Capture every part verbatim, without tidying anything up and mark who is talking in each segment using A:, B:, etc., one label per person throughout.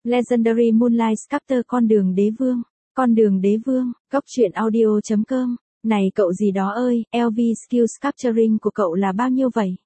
A: Legendary Moonlight Sculptor con đường đế vương, con đường đế vương, góc truyện audio.com, này cậu gì đó ơi, lờ vê Skill Sculpturing của cậu là bao nhiêu vậy?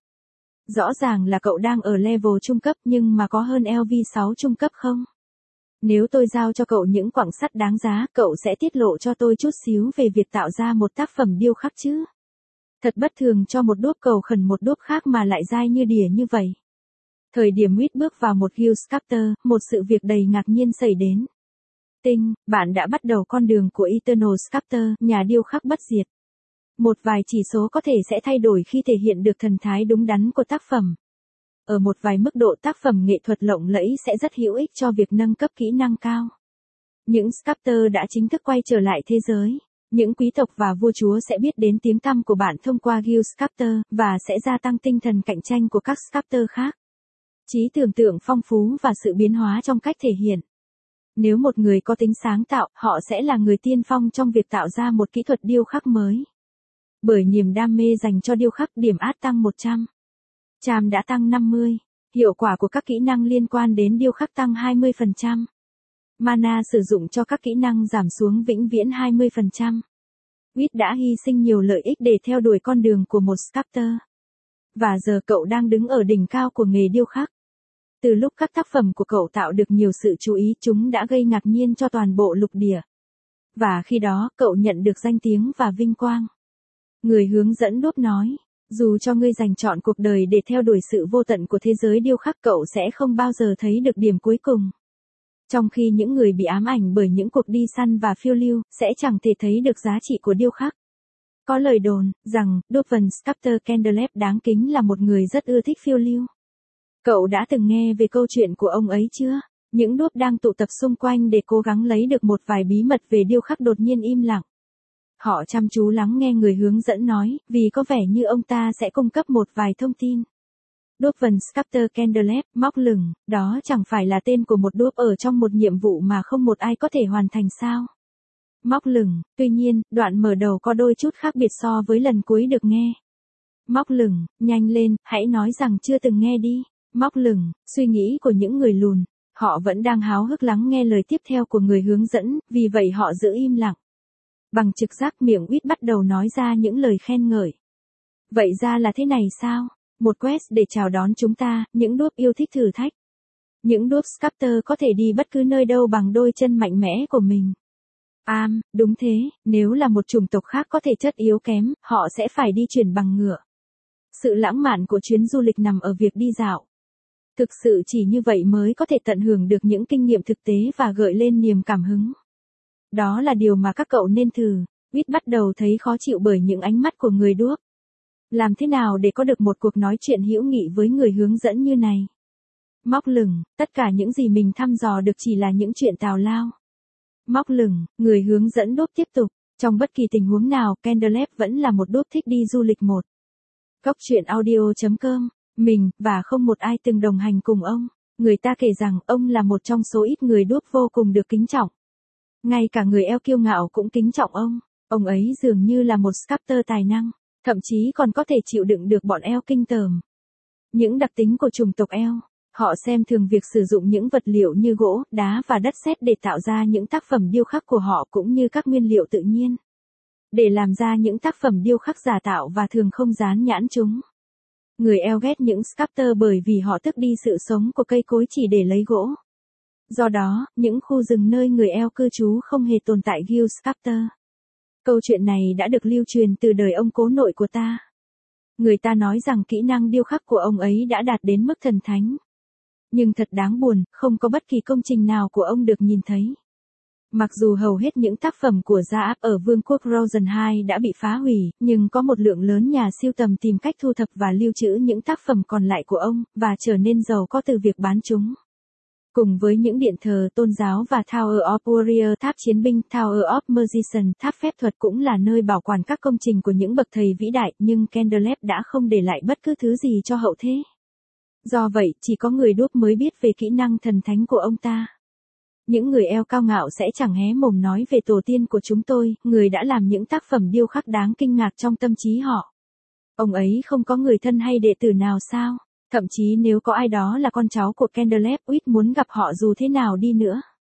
A: Rõ ràng là cậu đang ở level trung cấp nhưng mà có hơn lờ vê sáu trung cấp không? Nếu tôi giao cho cậu những quặng sắt đáng giá, cậu sẽ tiết lộ cho tôi chút xíu về việc tạo ra một tác phẩm điêu khắc chứ? Thật bất thường cho một đốp cầu khẩn một đốp khác mà lại dai như đỉa như vậy. Thời điểm Wit bước vào một guild sculptor, một sự việc đầy ngạc nhiên xảy đến. Tinh, bạn đã bắt đầu con đường của Eternal Sculptor, nhà điêu khắc bất diệt. Một vài chỉ số có thể sẽ thay đổi khi thể hiện được thần thái đúng đắn của tác phẩm. Ở một vài mức độ tác phẩm nghệ thuật lộng lẫy sẽ rất hữu ích cho việc nâng cấp kỹ năng cao. Những sculptor đã chính thức quay trở lại thế giới. Những quý tộc và vua chúa sẽ biết đến tiếng tăm của bạn thông qua guild sculptor, và sẽ gia tăng tinh thần cạnh tranh của các sculptor khác. Trí tưởng tượng phong phú và sự biến hóa trong cách thể hiện. Nếu một người có tính sáng tạo, họ sẽ là người tiên phong trong việc tạo ra một kỹ thuật điêu khắc mới. Bởi niềm đam mê dành cho điêu khắc, điểm át tăng một trăm. Charm đã tăng năm mươi. Hiệu quả của các kỹ năng liên quan đến điêu khắc tăng hai mươi phần trăm. Mana sử dụng cho các kỹ năng giảm xuống vĩnh viễn hai mươi phần trăm. Wit đã hy sinh nhiều lợi ích để theo đuổi con đường của một sculptor. Và giờ cậu đang đứng ở đỉnh cao của nghề điêu khắc. Từ lúc các tác phẩm của cậu tạo được nhiều sự chú ý, chúng đã gây ngạc nhiên cho toàn bộ lục địa. Và khi đó, cậu nhận được danh tiếng và vinh quang. Người hướng dẫn đốp nói, dù cho ngươi dành trọn cuộc đời để theo đuổi sự vô tận của thế giới điêu khắc, cậu sẽ không bao giờ thấy được điểm cuối cùng. Trong khi những người bị ám ảnh bởi những cuộc đi săn và phiêu lưu, sẽ chẳng thể thấy được giá trị của điêu khắc. Có lời đồn, rằng, Dwarven Sculptor Candlelight đáng kính là một người rất ưa thích phiêu lưu. Cậu đã từng nghe về câu chuyện của ông ấy chưa? Những đốp đang tụ tập xung quanh để cố gắng lấy được một vài bí mật về điêu khắc đột nhiên im lặng. Họ chăm chú lắng nghe người hướng dẫn nói, vì có vẻ như ông ta sẽ cung cấp một vài thông tin. Dwarven Sculptor Candlelight, móc lửng, đó chẳng phải là tên của một đốp ở trong một nhiệm vụ mà không một ai có thể hoàn thành sao? Móc lửng, tuy nhiên, đoạn mở đầu có đôi chút khác biệt so với lần cuối được nghe. Móc lửng, nhanh lên, hãy nói rằng chưa từng nghe đi. Móc lửng, suy nghĩ của những người lùn. Họ vẫn đang háo hức lắng nghe lời tiếp theo của người hướng dẫn, vì vậy họ giữ im lặng. Bằng trực giác miệng Wit bắt đầu nói ra những lời khen ngợi. Vậy ra là thế này sao? Một quest để chào đón chúng ta, những đốp yêu thích thử thách. Những đốp sculptor có thể đi bất cứ nơi đâu bằng đôi chân mạnh mẽ của mình. Am, đúng thế, nếu là một chủng tộc khác có thể chất yếu kém, họ sẽ phải đi chuyển bằng ngựa. Sự lãng mạn của chuyến du lịch nằm ở việc đi dạo. Thực sự chỉ như vậy mới có thể tận hưởng được những kinh nghiệm thực tế và gợi lên niềm cảm hứng. Đó là điều mà các cậu nên thử. Wit bắt đầu thấy khó chịu bởi những ánh mắt của người đuốc. Làm thế nào để có được một cuộc nói chuyện hữu nghị với người hướng dẫn như này? Móc lửng, tất cả những gì mình thăm dò được chỉ là những chuyện tào lao. Móc lửng, người hướng dẫn đốp tiếp tục. Trong bất kỳ tình huống nào, Candlelight vẫn là một đốp thích đi du lịch một. Góc truyện audio.com. Mình, và không một ai từng đồng hành cùng ông. Người ta kể rằng, ông là một trong số ít người đốp vô cùng được kính trọng. Ngay cả người eo kiêu ngạo cũng kính trọng ông. Ông ấy dường như là một sculptor tài năng. Thậm chí còn có thể chịu đựng được bọn eo kinh tởm. Những đặc tính của chủng tộc eo. Họ xem thường việc sử dụng những vật liệu như gỗ, đá và đất sét để tạo ra những tác phẩm điêu khắc của họ cũng như các nguyên liệu tự nhiên. Để làm ra những tác phẩm điêu khắc giả tạo và thường không dán nhãn chúng. Người eo ghét những sculptor bởi vì họ tước đi sự sống của cây cối chỉ để lấy gỗ. Do đó, những khu rừng nơi người eo cư trú không hề tồn tại guild sculptor. Câu chuyện này đã được lưu truyền từ đời ông cố nội của ta. Người ta nói rằng kỹ năng điêu khắc của ông ấy đã đạt đến mức thần thánh. Nhưng thật đáng buồn, không có bất kỳ công trình nào của ông được nhìn thấy. Mặc dù hầu hết những tác phẩm của Zaap ở Vương quốc Rosen hai đã bị phá hủy, nhưng có một lượng lớn nhà sưu tầm tìm cách thu thập và lưu trữ những tác phẩm còn lại của ông, và trở nên giàu có từ việc bán chúng. Cùng với những điện thờ tôn giáo và Tower of Warrior, tháp chiến binh, Tower of Magician, tháp phép thuật cũng là nơi bảo quản các công trình của những bậc thầy vĩ đại, nhưng Candlelight đã không để lại bất cứ thứ gì cho hậu thế. Do vậy, chỉ có người đốp mới biết về kỹ năng thần thánh của ông ta. Những người eo cao ngạo sẽ chẳng hé mồm nói về tổ tiên của chúng tôi, người đã làm những tác phẩm điêu khắc đáng kinh ngạc trong tâm trí họ. Ông ấy không có người thân hay đệ tử nào sao? Thậm chí nếu có ai đó là con cháu của Candlelight Whit muốn gặp họ dù thế nào đi nữa.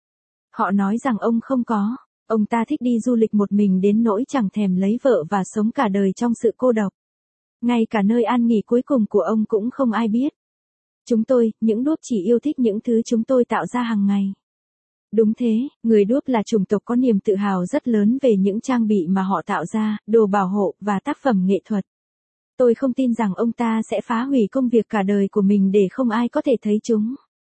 A: Họ nói rằng ông không có, ông ta thích đi du lịch một mình đến nỗi chẳng thèm lấy vợ và sống cả đời trong sự cô độc. Ngay cả nơi an nghỉ cuối cùng của ông cũng không ai biết. Chúng tôi, những đuốc chỉ yêu thích những thứ chúng tôi tạo ra hàng ngày. Đúng thế, người đuốc là chủng tộc có niềm tự hào rất lớn về những trang bị mà họ tạo ra, đồ bảo hộ và tác phẩm nghệ thuật. Tôi không tin rằng ông ta sẽ phá hủy công việc cả đời của mình để không ai có thể thấy chúng.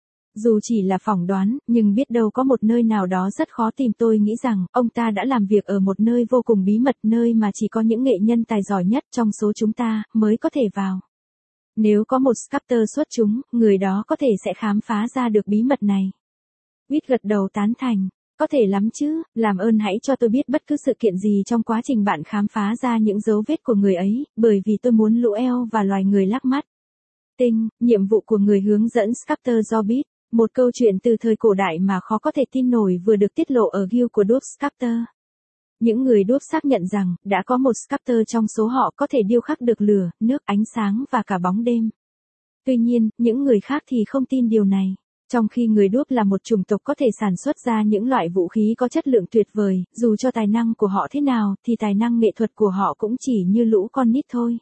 A: Dù chỉ là phỏng đoán, nhưng biết đâu có một nơi nào đó rất khó tìm. Tôi nghĩ rằng, ông ta đã làm việc ở một nơi vô cùng bí mật, nơi mà chỉ có những nghệ nhân tài giỏi nhất trong số chúng ta, mới có thể vào. Nếu có một sculptor xuất chúng, người đó có thể sẽ khám phá ra được bí mật này. Whit gật đầu tán thành. Có thể lắm chứ, làm ơn hãy cho tôi biết bất cứ sự kiện gì trong quá trình bạn khám phá ra những dấu vết của người ấy, bởi vì tôi muốn lũ eo và loài người lắc mắt. Tinh, nhiệm vụ của người hướng dẫn sculptor Jobbit. Một câu chuyện từ thời cổ đại mà khó có thể tin nổi vừa được tiết lộ ở Guild của Dwarf Sculptor. Những người Dwarf xác nhận rằng, đã có một sculptor trong số họ có thể điêu khắc được lửa, nước, ánh sáng và cả bóng đêm. Tuy nhiên, những người khác thì không tin điều này. Trong khi người Dwarf là một chủng tộc có thể sản xuất ra những loại vũ khí có chất lượng tuyệt vời, dù cho tài năng của họ thế nào, thì tài năng nghệ thuật của họ cũng chỉ như lũ con nít thôi.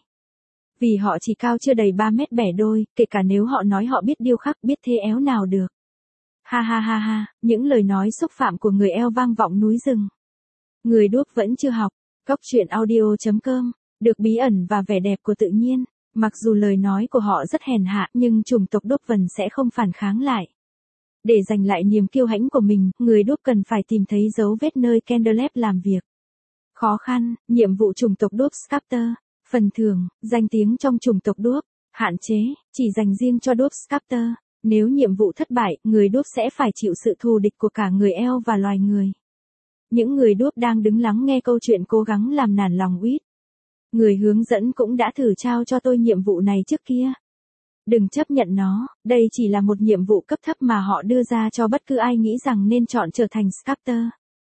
A: Vì họ chỉ cao chưa đầy ba mét bẻ đôi, kể cả nếu họ nói họ biết điêu khắc, biết thế éo nào được. Ha ha ha ha, những lời nói xúc phạm của người eo vang vọng núi rừng. Người Dwarf vẫn chưa học. Góc truyện audio chấm com, được bí ẩn và vẻ đẹp của tự nhiên. Mặc dù lời nói của họ rất hèn hạ, nhưng chủng tộc Dwarven sẽ không phản kháng lại. Để giành lại niềm kiêu hãnh của mình, người Dwarf cần phải tìm thấy dấu vết nơi Candlelight làm việc. Khó khăn, nhiệm vụ chủng tộc Dwarf Sculptor. Phần thưởng, danh tiếng trong chủng tộc Dwarf. Hạn chế, chỉ dành riêng cho Dwarf Sculptor. Nếu nhiệm vụ thất bại, người Dwarf sẽ phải chịu sự thù địch của cả người eo và loài người. Những người Dwarf đang đứng lắng nghe câu chuyện cố gắng làm nản lòng Whit. Người hướng dẫn cũng đã thử trao cho tôi nhiệm vụ này trước kia. Đừng chấp nhận nó, đây chỉ là một nhiệm vụ cấp thấp mà họ đưa ra cho bất cứ ai nghĩ rằng nên chọn trở thành sculptor.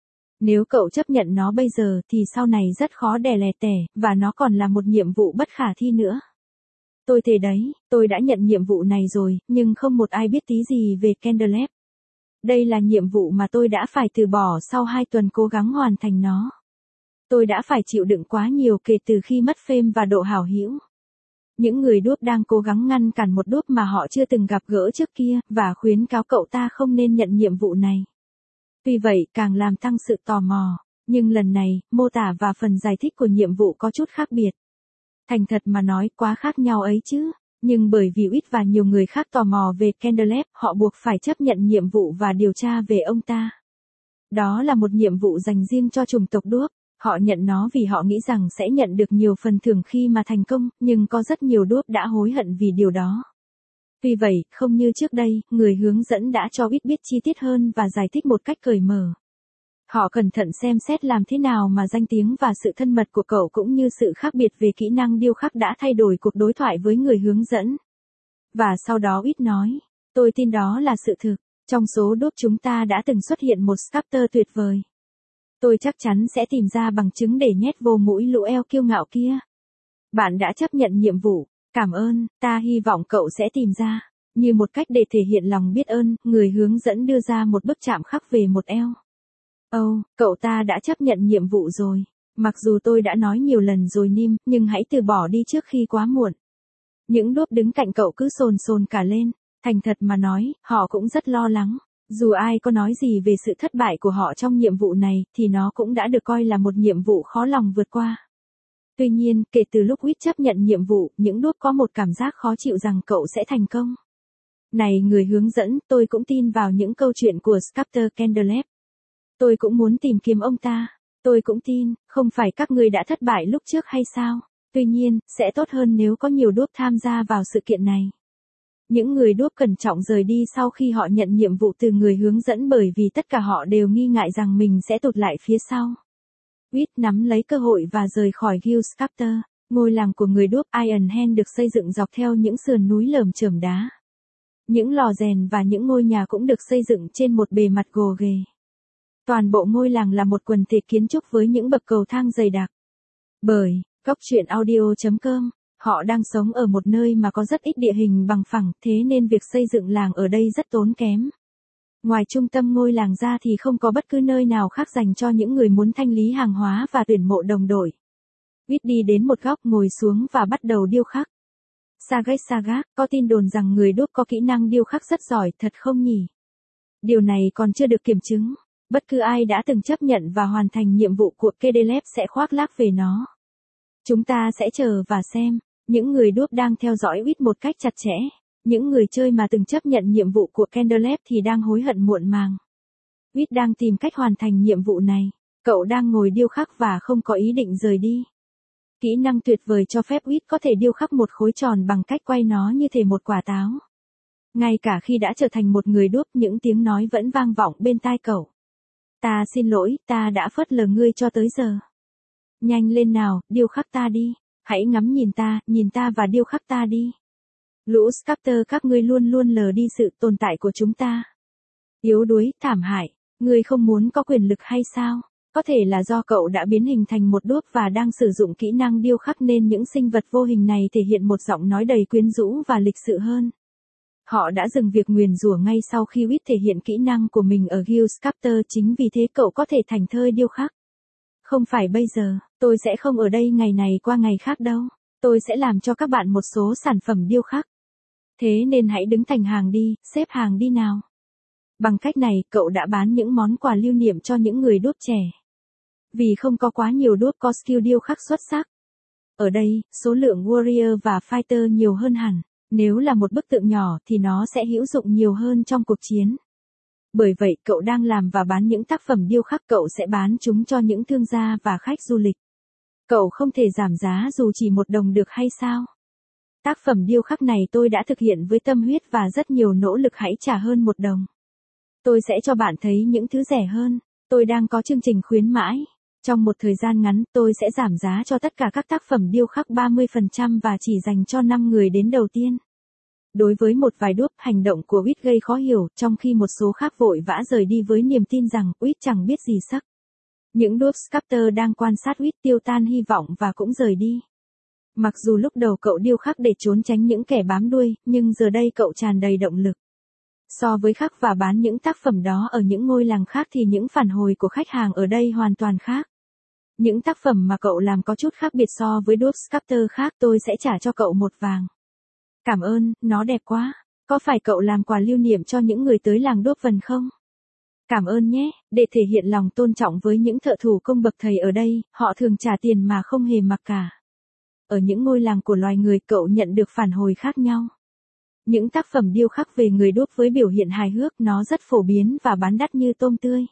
A: Nếu cậu chấp nhận nó bây giờ thì sau này rất khó đè lè tẻ, và nó còn là một nhiệm vụ bất khả thi nữa. Tôi thề đấy, tôi đã nhận nhiệm vụ này rồi, nhưng không một ai biết tí gì về Candlelight. Đây là nhiệm vụ mà tôi đã phải từ bỏ sau hai tuần cố gắng hoàn thành nó. Tôi đã phải chịu đựng quá nhiều kể từ khi mất fame và độ hảo hữu. Những người Dwarf đang cố gắng ngăn cản một Dwarf mà họ chưa từng gặp gỡ trước kia, và khuyến cáo cậu ta không nên nhận nhiệm vụ này. Tuy vậy, càng làm tăng sự tò mò. Nhưng lần này, mô tả và phần giải thích của nhiệm vụ có chút khác biệt. Thành thật mà nói, quá khác nhau ấy chứ. Nhưng bởi vì Whit và nhiều người khác tò mò về Candlelight, họ buộc phải chấp nhận nhiệm vụ và điều tra về ông ta. Đó là một nhiệm vụ dành riêng cho chủng tộc Dwarf. Họ nhận nó vì họ nghĩ rằng sẽ nhận được nhiều phần thưởng khi mà thành công, nhưng có rất nhiều Dwarf đã hối hận vì điều đó. Tuy vậy, không như trước đây, người hướng dẫn đã cho Whit biết chi tiết hơn và giải thích một cách cởi mở. Họ cẩn thận xem xét làm thế nào mà danh tiếng và sự thân mật của cậu cũng như sự khác biệt về kỹ năng điêu khắc đã thay đổi cuộc đối thoại với người hướng dẫn. Và sau đó Whit nói, tôi tin đó là sự thực, trong số Dwarf chúng ta đã từng xuất hiện một sculptor tuyệt vời. Tôi chắc chắn sẽ tìm ra bằng chứng để nhét vô mũi lũ eo kiêu ngạo kia. Bạn đã chấp nhận nhiệm vụ, cảm ơn, ta hy vọng cậu sẽ tìm ra. Như một cách để thể hiện lòng biết ơn, người hướng dẫn đưa ra một bức chạm khắc về một eo. Ồ, oh, cậu ta đã chấp nhận nhiệm vụ rồi. Mặc dù tôi đã nói nhiều lần rồi Nim, nhưng hãy từ bỏ đi trước khi quá muộn. Những Dwarf đứng cạnh cậu cứ sồn sồn cả lên. Thành thật mà nói, họ cũng rất lo lắng. Dù ai có nói gì về sự thất bại của họ trong nhiệm vụ này, thì nó cũng đã được coi là một nhiệm vụ khó lòng vượt qua. Tuy nhiên, kể từ lúc Whit chấp nhận nhiệm vụ, những Dwarf có một cảm giác khó chịu rằng cậu sẽ thành công. Này người hướng dẫn, tôi cũng tin vào những câu chuyện của Sculptor Candlelight. Tôi cũng muốn tìm kiếm ông ta. Tôi cũng tin, không phải các người đã thất bại lúc trước hay sao? Tuy nhiên, sẽ tốt hơn nếu có nhiều Dwarf tham gia vào sự kiện này. Những người Dwarf cẩn trọng rời đi sau khi họ nhận nhiệm vụ từ người hướng dẫn bởi vì tất cả họ đều nghi ngại rằng mình sẽ tụt lại phía sau. Whit nắm lấy cơ hội và rời khỏi Guild Sculptor. Ngôi làng của người Dwarf Iron Hand được xây dựng dọc theo những sườn núi lởm chởm đá. Những lò rèn và những ngôi nhà cũng được xây dựng trên một bề mặt gồ ghề. Toàn bộ ngôi làng là một quần thể kiến trúc với những bậc cầu thang dày đặc. Bởi, góc truyện audio chấm com Họ đang sống ở một nơi mà có rất ít địa hình bằng phẳng, thế nên việc xây dựng làng ở đây rất tốn kém. Ngoài trung tâm ngôi làng ra thì không có bất cứ nơi nào khác dành cho những người muốn thanh lý hàng hóa và tuyển mộ đồng đội. Whit đi đến một góc ngồi xuống và bắt đầu điêu khắc. Sagat Sagat, có tin đồn rằng người đúc có kỹ năng điêu khắc rất giỏi, thật không nhỉ? Điều này còn chưa được kiểm chứng. Bất cứ ai đã từng chấp nhận và hoàn thành nhiệm vụ của Kedelep sẽ khoác lác về nó. Chúng ta sẽ chờ và xem. Những người đúc đang theo dõi Whit một cách chặt chẽ. Những người chơi mà từng chấp nhận nhiệm vụ của Kedelep thì đang hối hận muộn màng. Whit đang tìm cách hoàn thành nhiệm vụ này. Cậu đang ngồi điêu khắc và không có ý định rời đi. Kỹ năng tuyệt vời cho phép Whit có thể điêu khắc một khối tròn bằng cách quay nó như thể một quả táo. Ngay cả khi đã trở thành một người đúc, những tiếng nói vẫn vang vọng bên tai cậu. Ta xin lỗi, ta đã phớt lờ ngươi cho tới giờ. Nhanh lên nào, điêu khắc ta đi. Hãy ngắm nhìn ta, nhìn ta và điêu khắc ta đi. Lũ sculptor các ngươi luôn luôn lờ đi sự tồn tại của chúng ta. Yếu đuối, thảm hại. Ngươi không muốn có quyền lực hay sao? Có thể là do cậu đã biến hình thành một đuốc và đang sử dụng kỹ năng điêu khắc nên những sinh vật vô hình này thể hiện một giọng nói đầy quyến rũ và lịch sự hơn. Họ đã dừng việc nguyền rủa ngay sau khi Whit thể hiện kỹ năng của mình ở Guild Sculptor, chính vì thế cậu có thể thành thơi điêu khắc. Không phải bây giờ, tôi sẽ không ở đây ngày này qua ngày khác đâu. Tôi sẽ làm cho các bạn một số sản phẩm điêu khắc. Thế nên hãy đứng thành hàng đi, xếp hàng đi nào. Bằng cách này, cậu đã bán những món quà lưu niệm cho những người đúc trẻ. Vì không có quá nhiều đúc có skill điêu khắc xuất sắc. Ở đây, số lượng warrior và fighter nhiều hơn hẳn. Nếu là một bức tượng nhỏ thì nó sẽ hữu dụng nhiều hơn trong cuộc chiến. Bởi vậy cậu đang làm và bán những tác phẩm điêu khắc, cậu sẽ bán chúng cho những thương gia và khách du lịch. Cậu không thể giảm giá dù chỉ một đồng được hay sao? Tác phẩm điêu khắc này tôi đã thực hiện với tâm huyết và rất nhiều nỗ lực, hãy trả hơn một đồng. Tôi sẽ cho bạn thấy những thứ rẻ hơn. Tôi đang có chương trình khuyến mãi. Trong một thời gian ngắn, tôi sẽ giảm giá cho tất cả các tác phẩm điêu khắc ba mươi phần trăm và chỉ dành cho năm người đến đầu tiên. Đối với một vài đúc, hành động của Whit gây khó hiểu, trong khi một số khác vội vã rời đi với niềm tin rằng Whit chẳng biết gì sắc. Những đúc sculptor đang quan sát Whit tiêu tan hy vọng và cũng rời đi. Mặc dù lúc đầu cậu điêu khắc để trốn tránh những kẻ bám đuôi, nhưng giờ đây cậu tràn đầy động lực. So với khắc và bán những tác phẩm đó ở những ngôi làng khác thì những phản hồi của khách hàng ở đây hoàn toàn khác. Những tác phẩm mà cậu làm có chút khác biệt so với đúc sculptor khác, tôi sẽ trả cho cậu một vàng. Cảm ơn, nó đẹp quá. Có phải cậu làm quà lưu niệm cho những người tới làng đúc vần không? Cảm ơn nhé, để thể hiện lòng tôn trọng với những thợ thủ công bậc thầy ở đây, họ thường trả tiền mà không hề mặc cả. Ở những ngôi làng của loài người, cậu nhận được phản hồi khác nhau. Những tác phẩm điêu khắc về người đúc với biểu hiện hài hước, nó rất phổ biến và bán đắt như tôm tươi.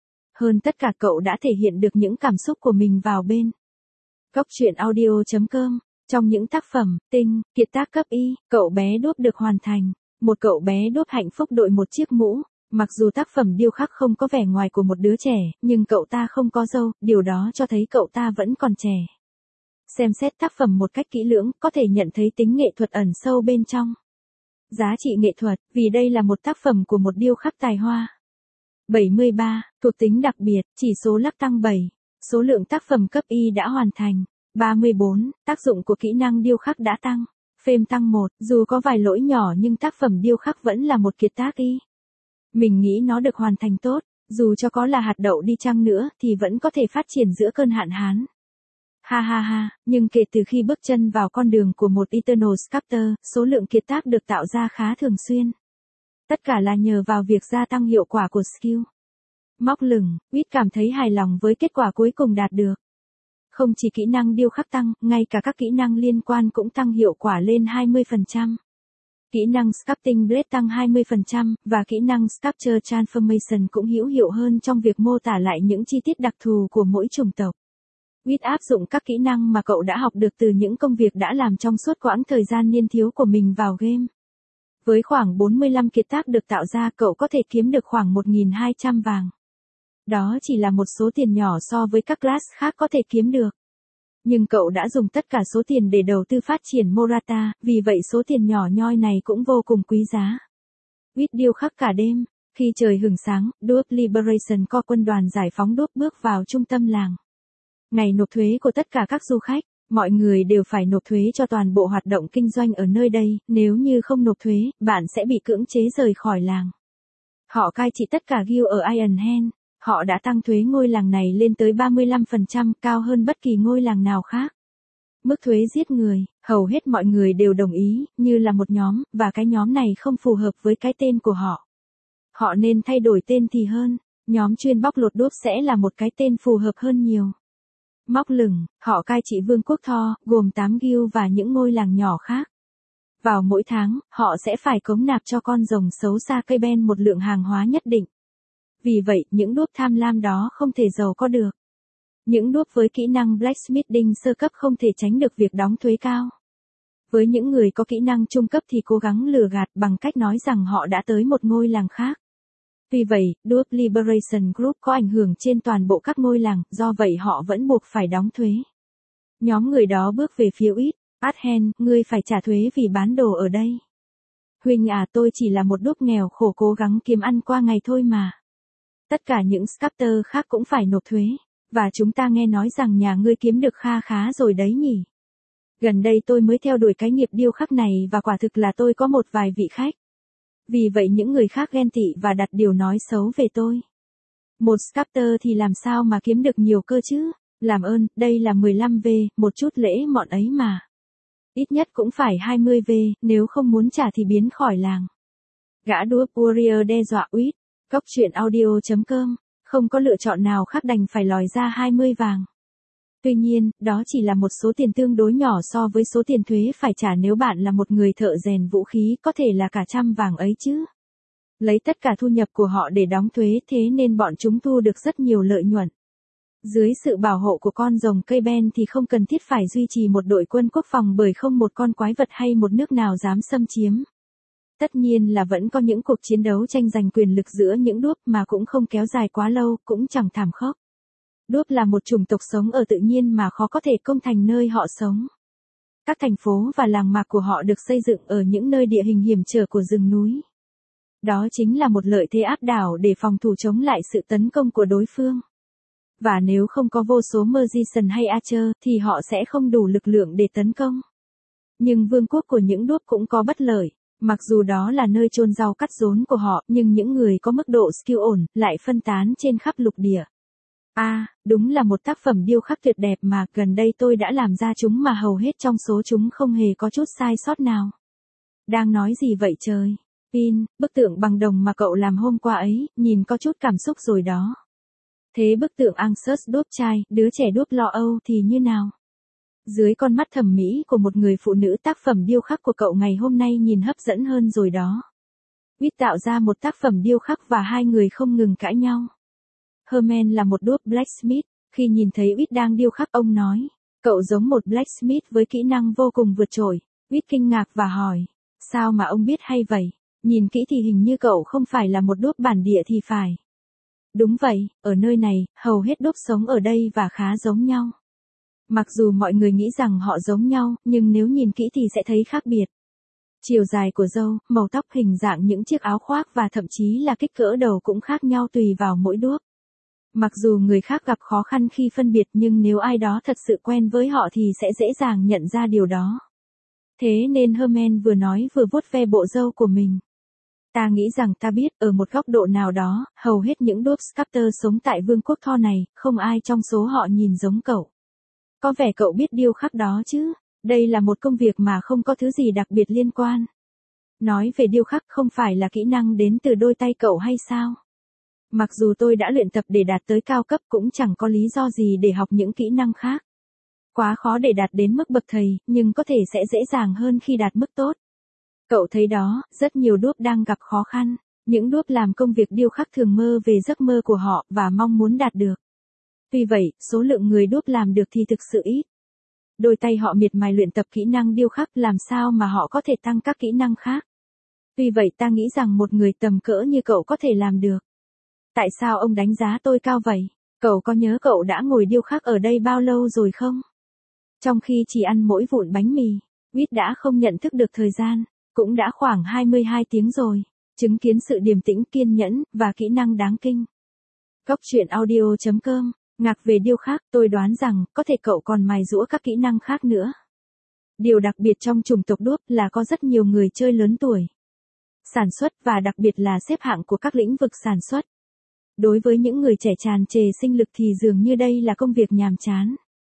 A: Hơn tất cả, cậu đã thể hiện được những cảm xúc của mình vào bên góc truyện audio chấm com. Trong những tác phẩm, tinh, kiệt tác cấp Y, cậu bé đúc được hoàn thành. Một cậu bé đúc hạnh phúc đội một chiếc mũ. Mặc dù tác phẩm điêu khắc không có vẻ ngoài của một đứa trẻ, nhưng cậu ta không có râu, điều đó cho thấy cậu ta vẫn còn trẻ. Xem xét tác phẩm một cách kỹ lưỡng, có thể nhận thấy tính nghệ thuật ẩn sâu bên trong. Giá trị nghệ thuật, vì đây là một tác phẩm của một điêu khắc tài hoa. bảy mươi ba, thuộc tính đặc biệt, chỉ số lắc tăng bảy. Số lượng tác phẩm cấp Y đã hoàn thành. ba mươi bốn, tác dụng của kỹ năng điêu khắc đã tăng. Phêm tăng một, dù có vài lỗi nhỏ nhưng tác phẩm điêu khắc vẫn là một kiệt tác Y. Mình nghĩ nó được hoàn thành tốt, dù cho có là hạt đậu đi chăng nữa thì vẫn có thể phát triển giữa cơn hạn hán. Ha ha ha, nhưng kể từ khi bước chân vào con đường của một Eternal Sculptor, số lượng kiệt tác được tạo ra khá thường xuyên. Tất cả là nhờ vào việc gia tăng hiệu quả của skill. Móc lửng, Whit cảm thấy hài lòng với kết quả cuối cùng đạt được. Không chỉ kỹ năng điêu khắc tăng, ngay cả các kỹ năng liên quan cũng tăng hiệu quả lên hai mươi phần trăm. Kỹ năng Sculpting Blade tăng hai mươi phần trăm, và kỹ năng Sculpture Transformation cũng hữu hiệu hơn trong việc mô tả lại những chi tiết đặc thù của mỗi chủng tộc. Whit áp dụng các kỹ năng mà cậu đã học được từ những công việc đã làm trong suốt quãng thời gian niên thiếu của mình vào game. Với khoảng bốn mươi lăm kiệt tác được tạo ra, cậu có thể kiếm được khoảng một nghìn hai trăm vàng. Đó chỉ là một số tiền nhỏ so với các class khác có thể kiếm được. Nhưng cậu đã dùng tất cả số tiền để đầu tư phát triển Morata, vì vậy số tiền nhỏ nhoi này cũng vô cùng quý giá. Whit điêu khắc cả đêm. Khi trời hửng sáng, Dwarf Liberation co quân đoàn giải phóng Dwarf bước vào trung tâm làng. Ngày nộp thuế của tất cả các du khách. Mọi người đều phải nộp thuế cho toàn bộ hoạt động kinh doanh ở nơi đây, nếu như không nộp thuế, bạn sẽ bị cưỡng chế rời khỏi làng. Họ cai trị tất cả guild ở Ironhen, họ đã tăng thuế ngôi làng này lên tới ba mươi lăm phần trăm, cao hơn bất kỳ ngôi làng nào khác. Mức thuế giết người, hầu hết mọi người đều đồng ý, như là một nhóm, và cái nhóm này không phù hợp với cái tên của họ. Họ nên thay đổi tên thì hơn, nhóm chuyên bóc lột đốp sẽ là một cái tên phù hợp hơn nhiều. Móc lửng, họ cai trị vương quốc Thor, gồm tám guild và những ngôi làng nhỏ khác. Vào mỗi tháng, họ sẽ phải cống nạp cho con rồng xấu xa cây ben một lượng hàng hóa nhất định. Vì vậy, những đốp tham lam đó không thể giàu có được. Những đốp với kỹ năng blacksmithing sơ cấp không thể tránh được việc đóng thuế cao. Với những người có kỹ năng trung cấp thì cố gắng lừa gạt bằng cách nói rằng họ đã tới một ngôi làng khác. Vì vậy, Dwarf Liberation Group có ảnh hưởng trên toàn bộ các ngôi làng, do vậy họ vẫn buộc phải đóng thuế. Nhóm người đó bước về phía Uýt, Adhen, ngươi phải trả thuế vì bán đồ ở đây. Huynh à, tôi chỉ là một đốp nghèo khổ cố gắng kiếm ăn qua ngày thôi mà. Tất cả những sculptor khác cũng phải nộp thuế, và chúng ta nghe nói rằng nhà ngươi kiếm được kha khá rồi đấy nhỉ. Gần đây tôi mới theo đuổi cái nghiệp điêu khắc này và quả thực là tôi có một vài vị khách. Vì vậy những người khác ghen tị và đặt điều nói xấu về tôi. Một sculptor thì làm sao mà kiếm được nhiều cơ chứ? Làm ơn, đây là mười lăm vê, một chút lễ mọn ấy mà. Ít nhất cũng phải hai mươi vê, nếu không muốn trả thì biến khỏi làng. Gã Dwarf Warrior đe dọa Uýt, Cốc truyện audio chấm com, không có lựa chọn nào khác đành phải lòi ra hai mươi vàng. Tuy nhiên, đó chỉ là một số tiền tương đối nhỏ so với số tiền thuế phải trả nếu bạn là một người thợ rèn vũ khí, có thể là cả trăm vàng ấy chứ. Lấy tất cả thu nhập của họ để đóng thuế, thế nên bọn chúng thu được rất nhiều lợi nhuận. Dưới sự bảo hộ của con rồng cây ben thì không cần thiết phải duy trì một đội quân quốc phòng bởi không một con quái vật hay một nước nào dám xâm chiếm. Tất nhiên là vẫn có những cuộc chiến đấu tranh giành quyền lực giữa những đốp mà cũng không kéo dài quá lâu, cũng chẳng thảm khốc. Đốp là một chủng tộc sống ở tự nhiên mà khó có thể công thành nơi họ sống. Các thành phố và làng mạc của họ được xây dựng ở những nơi địa hình hiểm trở của rừng núi. Đó chính là một lợi thế áp đảo để phòng thủ chống lại sự tấn công của đối phương. Và nếu không có vô số Magician hay Archer thì họ sẽ không đủ lực lượng để tấn công. Nhưng vương quốc của những đốp cũng có bất lợi. Mặc dù đó là nơi chôn rau cắt rốn của họ, nhưng những người có mức độ skill ổn lại phân tán trên khắp lục địa. À, đúng là một tác phẩm điêu khắc tuyệt đẹp mà gần đây tôi đã làm ra chúng mà hầu hết trong số chúng không hề có chút sai sót nào. Đang nói gì vậy trời? Pin, bức tượng bằng đồng mà cậu làm hôm qua ấy, nhìn có chút cảm xúc rồi đó. Thế bức tượng Angus đốp trai, đứa trẻ đốp lo âu thì như nào? Dưới con mắt thẩm mỹ của một người phụ nữ, tác phẩm điêu khắc của cậu ngày hôm nay nhìn hấp dẫn hơn rồi đó. Uýt tạo ra một tác phẩm điêu khắc và hai người không ngừng cãi nhau. Herman là một đốp blacksmith, khi nhìn thấy Uýt đang điêu khắc ông nói, cậu giống một blacksmith với kỹ năng vô cùng vượt trội. Uýt kinh ngạc và hỏi, sao mà ông biết hay vậy? Nhìn kỹ thì hình như cậu không phải là một đốp bản địa thì phải. Đúng vậy, ở nơi này, hầu hết đốp sống ở đây và khá giống nhau. Mặc dù mọi người nghĩ rằng họ giống nhau, nhưng nếu nhìn kỹ thì sẽ thấy khác biệt. Chiều dài của râu, màu tóc, hình dạng những chiếc áo khoác và thậm chí là kích cỡ đầu cũng khác nhau tùy vào mỗi đốp. Mặc dù người khác gặp khó khăn khi phân biệt nhưng nếu ai đó thật sự quen với họ thì sẽ dễ dàng nhận ra điều đó. Thế nên Herman vừa nói vừa vuốt ve bộ râu của mình. Ta nghĩ rằng ta biết, ở một góc độ nào đó, hầu hết những đốp sculptor sống tại vương quốc Thor này, không ai trong số họ nhìn giống cậu. Có vẻ cậu biết điêu khắc đó chứ, đây là một công việc mà không có thứ gì đặc biệt liên quan. Nói về điêu khắc không phải là kỹ năng đến từ đôi tay cậu hay sao? Mặc dù tôi đã luyện tập để đạt tới cao cấp cũng chẳng có lý do gì để học những kỹ năng khác. Quá khó để đạt đến mức bậc thầy, nhưng có thể sẽ dễ dàng hơn khi đạt mức tốt. Cậu thấy đó, rất nhiều đốp đang gặp khó khăn. Những đốp làm công việc điêu khắc thường mơ về giấc mơ của họ và mong muốn đạt được. Tuy vậy, số lượng người đốp làm được thì thực sự ít. Đôi tay họ miệt mài luyện tập kỹ năng điêu khắc, làm sao mà họ có thể tăng các kỹ năng khác. Tuy vậy ta nghĩ rằng một người tầm cỡ như cậu có thể làm được. Tại sao ông đánh giá tôi cao vậy? Cậu có nhớ cậu đã ngồi điêu khắc ở đây bao lâu rồi không? Trong khi chỉ ăn mỗi vụn bánh mì, Uýt đã không nhận thức được thời gian, cũng đã khoảng hai mươi hai tiếng rồi, chứng kiến sự điềm tĩnh, kiên nhẫn, và kỹ năng đáng kinh. Cốc truyện audio chấm com Ngạc về điêu khắc, tôi đoán rằng, có thể cậu còn mài giũa các kỹ năng khác nữa. Điều đặc biệt trong chủng tộc đốp là có rất nhiều người chơi lớn tuổi. Sản xuất và đặc biệt là xếp hạng của các lĩnh vực sản xuất. Đối với những người trẻ tràn trề sinh lực thì dường như đây là công việc nhàm chán.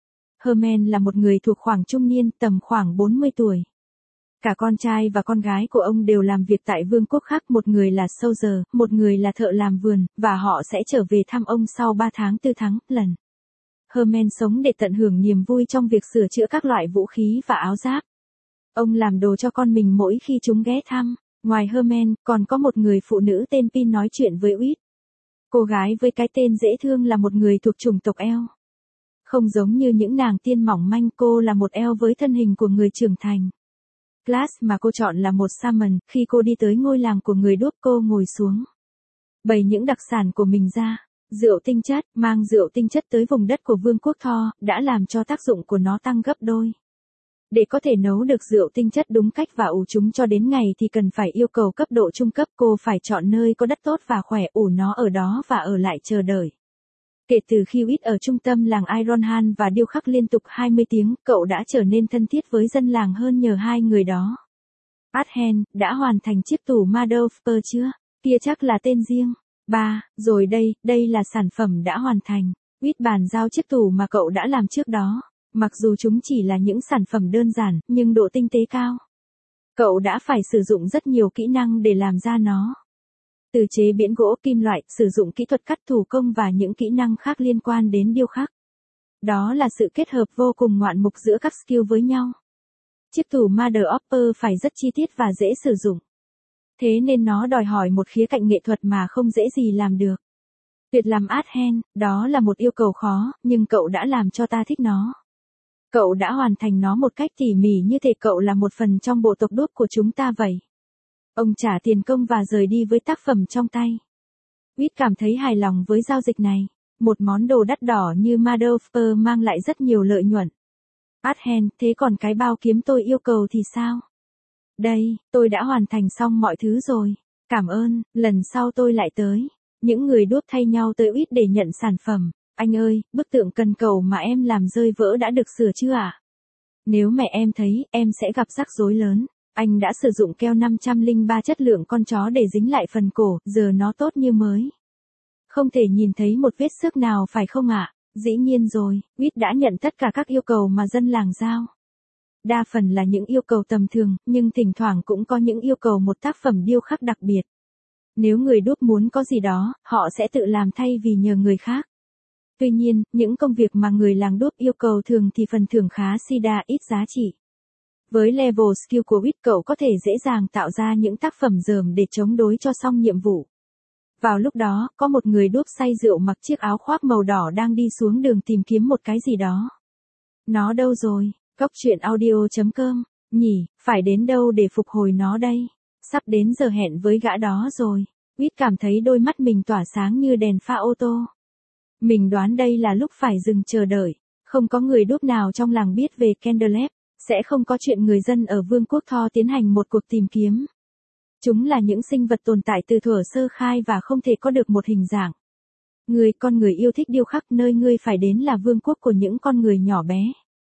A: Herman là một người thuộc khoảng trung niên, tầm khoảng bốn mươi tuổi. Cả con trai và con gái của ông đều làm việc tại vương quốc khác, một người là soldier, một người là thợ làm vườn, và họ sẽ trở về thăm ông sau ba tháng tư tháng lần. Herman sống để tận hưởng niềm vui trong việc sửa chữa các loại vũ khí và áo giáp. Ông làm đồ cho con mình mỗi khi chúng ghé thăm. Ngoài Herman, còn có một người phụ nữ tên Pin nói chuyện với Whit. Cô gái với cái tên dễ thương là một người thuộc chủng tộc Elf. Không giống như những nàng tiên mỏng manh, cô là một Elf với thân hình của người trưởng thành. Class mà cô chọn là một Shaman. Khi cô đi tới ngôi làng của người đốp, cô ngồi xuống, bày những đặc sản của mình ra. Rượu tinh chất, mang rượu tinh chất tới vùng đất của Vương quốc Thor, đã làm cho tác dụng của nó tăng gấp đôi. Để có thể nấu được rượu tinh chất đúng cách và ủ chúng cho đến ngày thì cần phải yêu cầu cấp độ trung cấp, cô phải chọn nơi có đất tốt và khỏe, ủ nó ở đó và ở lại chờ đợi. Kể từ khi Whit ở trung tâm làng Ironhan và điêu khắc liên tục hai mươi tiếng, cậu đã trở nên thân thiết với dân làng hơn nhờ hai người đó. Athen, đã hoàn thành chiếc tủ Madolfer chưa? Kia chắc là tên riêng. Ba, rồi đây, đây là sản phẩm đã hoàn thành. Whit bàn giao chiếc tủ mà cậu đã làm trước đó. Mặc dù chúng chỉ là những sản phẩm đơn giản, nhưng độ tinh tế cao. Cậu đã phải sử dụng rất nhiều kỹ năng để làm ra nó. Từ chế biến gỗ kim loại, sử dụng kỹ thuật cắt thủ công và những kỹ năng khác liên quan đến điêu khắc. Đó là sự kết hợp vô cùng ngoạn mục giữa các skill với nhau. Chiếc tủ Mother Upper phải rất chi tiết và dễ sử dụng. Thế nên nó đòi hỏi một khía cạnh nghệ thuật mà không dễ gì làm được. Tuyệt làm Athen, đó là một yêu cầu khó, nhưng cậu đã làm cho ta thích nó. Cậu đã hoàn thành nó một cách tỉ mỉ như thể cậu là một phần trong bộ tộc đốp của chúng ta vậy. Ông trả tiền công và rời đi với tác phẩm trong tay. Whit cảm thấy hài lòng với giao dịch này. Một món đồ đắt đỏ như Madolfer mang lại rất nhiều lợi nhuận. Athen, thế còn cái bao kiếm tôi yêu cầu thì sao? Đây, tôi đã hoàn thành xong mọi thứ rồi. Cảm ơn, lần sau tôi lại tới. Những người đốp thay nhau tới Whit để nhận sản phẩm. Anh ơi, bức tượng cần cầu mà em làm rơi vỡ đã được sửa chưa ạ? À? Nếu mẹ em thấy, em sẽ gặp rắc rối lớn. Anh đã sử dụng keo năm trăm lẻ ba chất lượng con chó để dính lại phần cổ, giờ nó tốt như mới. Không thể nhìn thấy một vết xước nào phải không ạ? À? Dĩ nhiên rồi, Whit đã nhận tất cả các yêu cầu mà dân làng giao. Đa phần là những yêu cầu tầm thường, nhưng thỉnh thoảng cũng có những yêu cầu một tác phẩm điêu khắc đặc biệt. Nếu người đốp muốn có gì đó, họ sẽ tự làm thay vì nhờ người khác. Tuy nhiên, những công việc mà người làng đốp yêu cầu thường thì phần thưởng khá si đa ít giá trị. Với level skill của Whit, cậu có thể dễ dàng tạo ra những tác phẩm dởm để chống đối cho xong nhiệm vụ. Vào lúc đó, có một người đốp say rượu mặc chiếc áo khoác màu đỏ đang đi xuống đường tìm kiếm một cái gì đó. Nó đâu rồi? Góc truyện audio chấm com, nhỉ, phải đến đâu để phục hồi nó đây? Sắp đến giờ hẹn với gã đó rồi. Whit cảm thấy đôi mắt mình tỏa sáng như đèn pha ô tô. Mình đoán đây là lúc phải dừng chờ đợi. Không có người đốp nào trong làng biết về Candlelab. Sẽ không có chuyện người dân ở Vương quốc Thor tiến hành một cuộc tìm kiếm. Chúng là những sinh vật tồn tại từ thuở sơ khai và không thể có được một hình dạng. Người con người yêu thích điêu khắc, nơi ngươi phải đến là vương quốc của những con người nhỏ bé.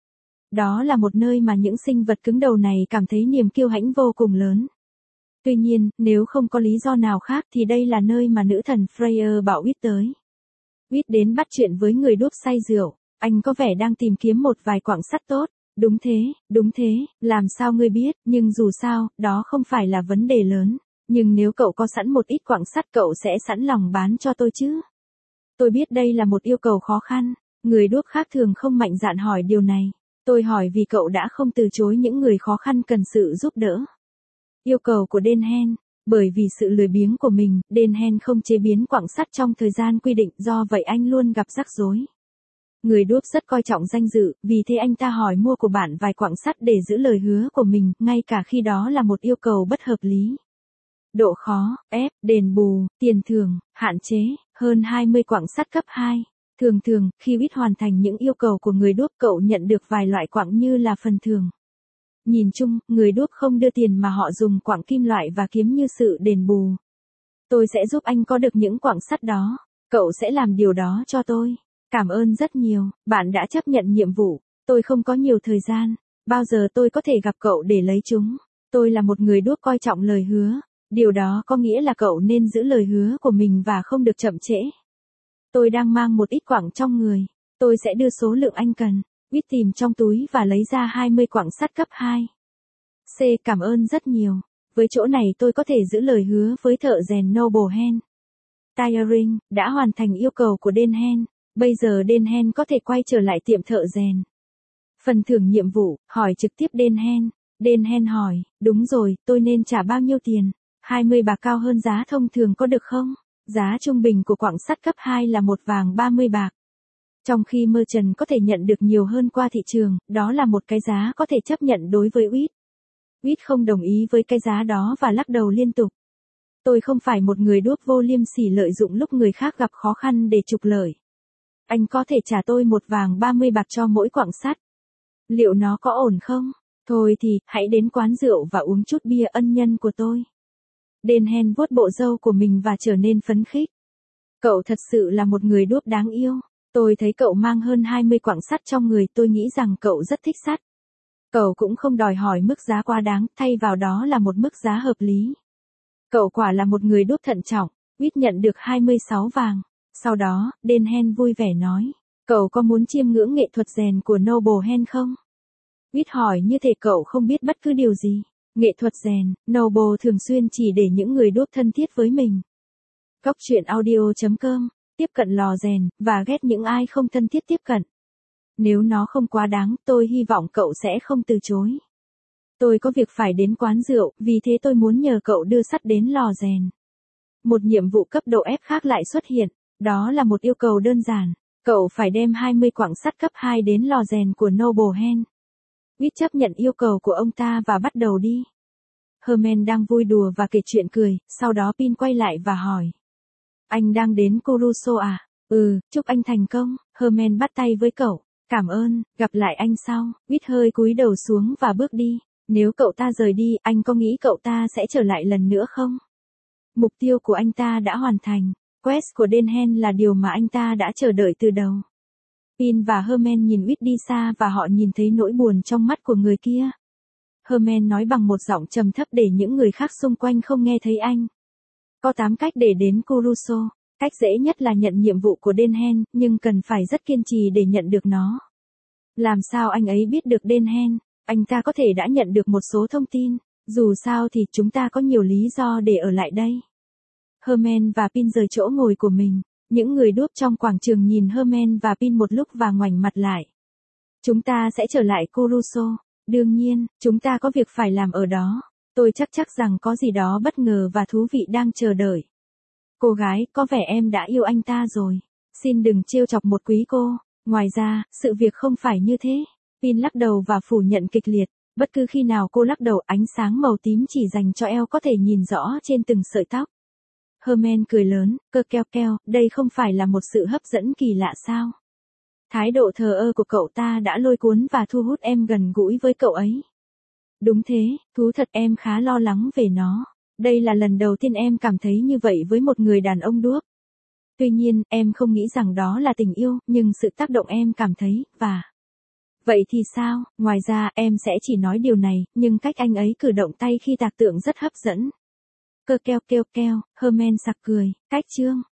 A: Đó là một nơi mà những sinh vật cứng đầu này cảm thấy niềm kiêu hãnh vô cùng lớn. Tuy nhiên, nếu không có lý do nào khác thì đây là nơi mà nữ thần Freyr bảo Whit tới. Whit đến bắt chuyện với người đốp say rượu. Anh có vẻ đang tìm kiếm một vài quặng sắt tốt. Đúng thế, đúng thế, làm sao ngươi biết, nhưng dù sao, đó không phải là vấn đề lớn. Nhưng nếu cậu có sẵn một ít quặng sắt, cậu sẽ sẵn lòng bán cho tôi chứ? Tôi biết đây là một yêu cầu khó khăn. Người đốp khác thường không mạnh dạn hỏi điều này. Tôi hỏi vì cậu đã không từ chối những người khó khăn cần sự giúp đỡ. Yêu cầu của Denhen. Bởi vì sự lười biếng của mình, Denhen không chế biến quặng sắt trong thời gian quy định, do vậy anh luôn gặp rắc rối. Người đốp rất coi trọng danh dự, vì thế anh ta hỏi mua của bạn vài quặng sắt để giữ lời hứa của mình, ngay cả khi đó là một yêu cầu bất hợp lý. Độ khó, F, đền bù, tiền thưởng, hạn chế, hơn hai mươi quặng sắt cấp hai. Thường thường, khi Whit hoàn thành những yêu cầu của người đốp, cậu nhận được vài loại quặng như là phần thưởng. Nhìn chung, người đốp không đưa tiền mà họ dùng quặng kim loại và kiếm như sự đền bù. Tôi sẽ giúp anh có được những quặng sắt đó. Cậu sẽ làm điều đó cho tôi. Cảm ơn rất nhiều, bạn đã chấp nhận nhiệm vụ. Tôi không có nhiều thời gian. Bao giờ tôi có thể gặp cậu để lấy chúng? Tôi là một người đuốc coi trọng lời hứa. Điều đó có nghĩa là cậu nên giữ lời hứa của mình và không được chậm trễ. Tôi đang mang một ít quặng trong người. Tôi sẽ đưa số lượng anh cần. Viết tìm trong túi và lấy ra hai mươi quặng sắt cấp hai. C. Cảm ơn rất nhiều. Với chỗ này tôi có thể giữ lời hứa với thợ rèn Noble Hand. Tiring, đã hoàn thành yêu cầu của Denhen. Bây giờ Denhen có thể quay trở lại tiệm thợ rèn. Phần thưởng nhiệm vụ, hỏi trực tiếp Denhen. Denhen hỏi, đúng rồi, tôi nên trả bao nhiêu tiền? hai mươi bạc cao hơn giá thông thường có được không? Giá trung bình của quặng sắt cấp hai là một vàng ba mươi bạc. Trong khi Merchant có thể nhận được nhiều hơn qua thị trường, đó là một cái giá có thể chấp nhận đối với Wit. Wit không đồng ý với cái giá đó và lắc đầu liên tục. Tôi không phải một người đuốc vô liêm sỉ lợi dụng lúc người khác gặp khó khăn để trục lợi. Anh có thể trả tôi một vàng ba mươi bạc cho mỗi quặng sắt. Liệu nó có ổn không? Thôi thì, hãy đến quán rượu và uống chút bia ân nhân của tôi. Denhen vuốt bộ râu của mình và trở nên phấn khích. Cậu thật sự là một người đuốc đáng yêu. Tôi thấy cậu mang hơn hai mươi quặng sắt trong người, tôi nghĩ rằng cậu rất thích sắt. Cậu cũng không đòi hỏi mức giá quá đáng, thay vào đó là một mức giá hợp lý. Cậu quả là một người đuốc thận trọng. Wit nhận được hai mươi sáu vàng. Sau đó, Denhen vui vẻ nói, cậu có muốn chiêm ngưỡng nghệ thuật rèn của Noble Hand không? Wit hỏi như thể cậu không biết bất cứ điều gì. Nghệ thuật rèn, Noble thường xuyên chỉ để những người đuốc thân thiết với mình. Góc truyện audio chấm com, tiếp cận lò rèn, và ghét những ai không thân thiết tiếp cận. Nếu nó không quá đáng, tôi hy vọng cậu sẽ không từ chối. Tôi có việc phải đến quán rượu, vì thế tôi muốn nhờ cậu đưa sắt đến lò rèn. Một nhiệm vụ cấp độ F khác lại xuất hiện, đó là một yêu cầu đơn giản. Cậu phải đem hai mươi quặng sắt cấp hai đến lò rèn của Noble Hand. Wit chấp nhận yêu cầu của ông ta và bắt đầu đi. Herman đang vui đùa và kể chuyện cười, sau đó Pin quay lại và hỏi. Anh đang đến Kuruso à? Ừ, chúc anh thành công. Herman bắt tay với cậu. Cảm ơn, gặp lại anh sau. Wit hơi cúi đầu xuống và bước đi. Nếu cậu ta rời đi, anh có nghĩ cậu ta sẽ trở lại lần nữa không? Mục tiêu của anh ta đã hoàn thành. Quest của Denhen là điều mà anh ta đã chờ đợi từ đầu. Pin và Herman nhìn Wit đi xa và họ nhìn thấy nỗi buồn trong mắt của người kia. Herman nói bằng một giọng trầm thấp để những người khác xung quanh không nghe thấy anh. Có tám cách để đến Kuruso. Cách dễ nhất là nhận nhiệm vụ của Denhen, nhưng cần phải rất kiên trì để nhận được nó. Làm sao anh ấy biết được Denhen? Anh ta có thể đã nhận được một số thông tin. Dù sao thì chúng ta có nhiều lý do để ở lại đây. Herman và Pin rời chỗ ngồi của mình. Những người đuốc trong quảng trường nhìn Herman và Pin một lúc và ngoảnh mặt lại. Chúng ta sẽ trở lại Kuruso. Đương nhiên, chúng ta có việc phải làm ở đó. Tôi chắc chắc rằng có gì đó bất ngờ và thú vị đang chờ đợi. Cô gái, có vẻ em đã yêu anh ta rồi. Xin đừng trêu chọc một quý cô. Ngoài ra, sự việc không phải như thế. Pin lắc đầu và phủ nhận kịch liệt. Bất cứ khi nào cô lắc đầu, ánh sáng màu tím chỉ dành cho eo có thể nhìn rõ trên từng sợi tóc. Herman cười lớn, cơ keo keo, đây không phải là một sự hấp dẫn kỳ lạ sao? Thái độ thờ ơ của cậu ta đã lôi cuốn và thu hút em gần gũi với cậu ấy. Đúng thế, thú thật em khá lo lắng về nó. Đây là lần đầu tiên em cảm thấy như vậy với một người đàn ông đuốc. Tuy nhiên, em không nghĩ rằng đó là tình yêu, nhưng sự tác động em cảm thấy, và... Vậy thì sao? Ngoài ra, em sẽ chỉ nói điều này, nhưng cách anh ấy cử động tay khi tạc tượng rất hấp dẫn. Cơ keo keo keo, Herman sặc cười, cách chương.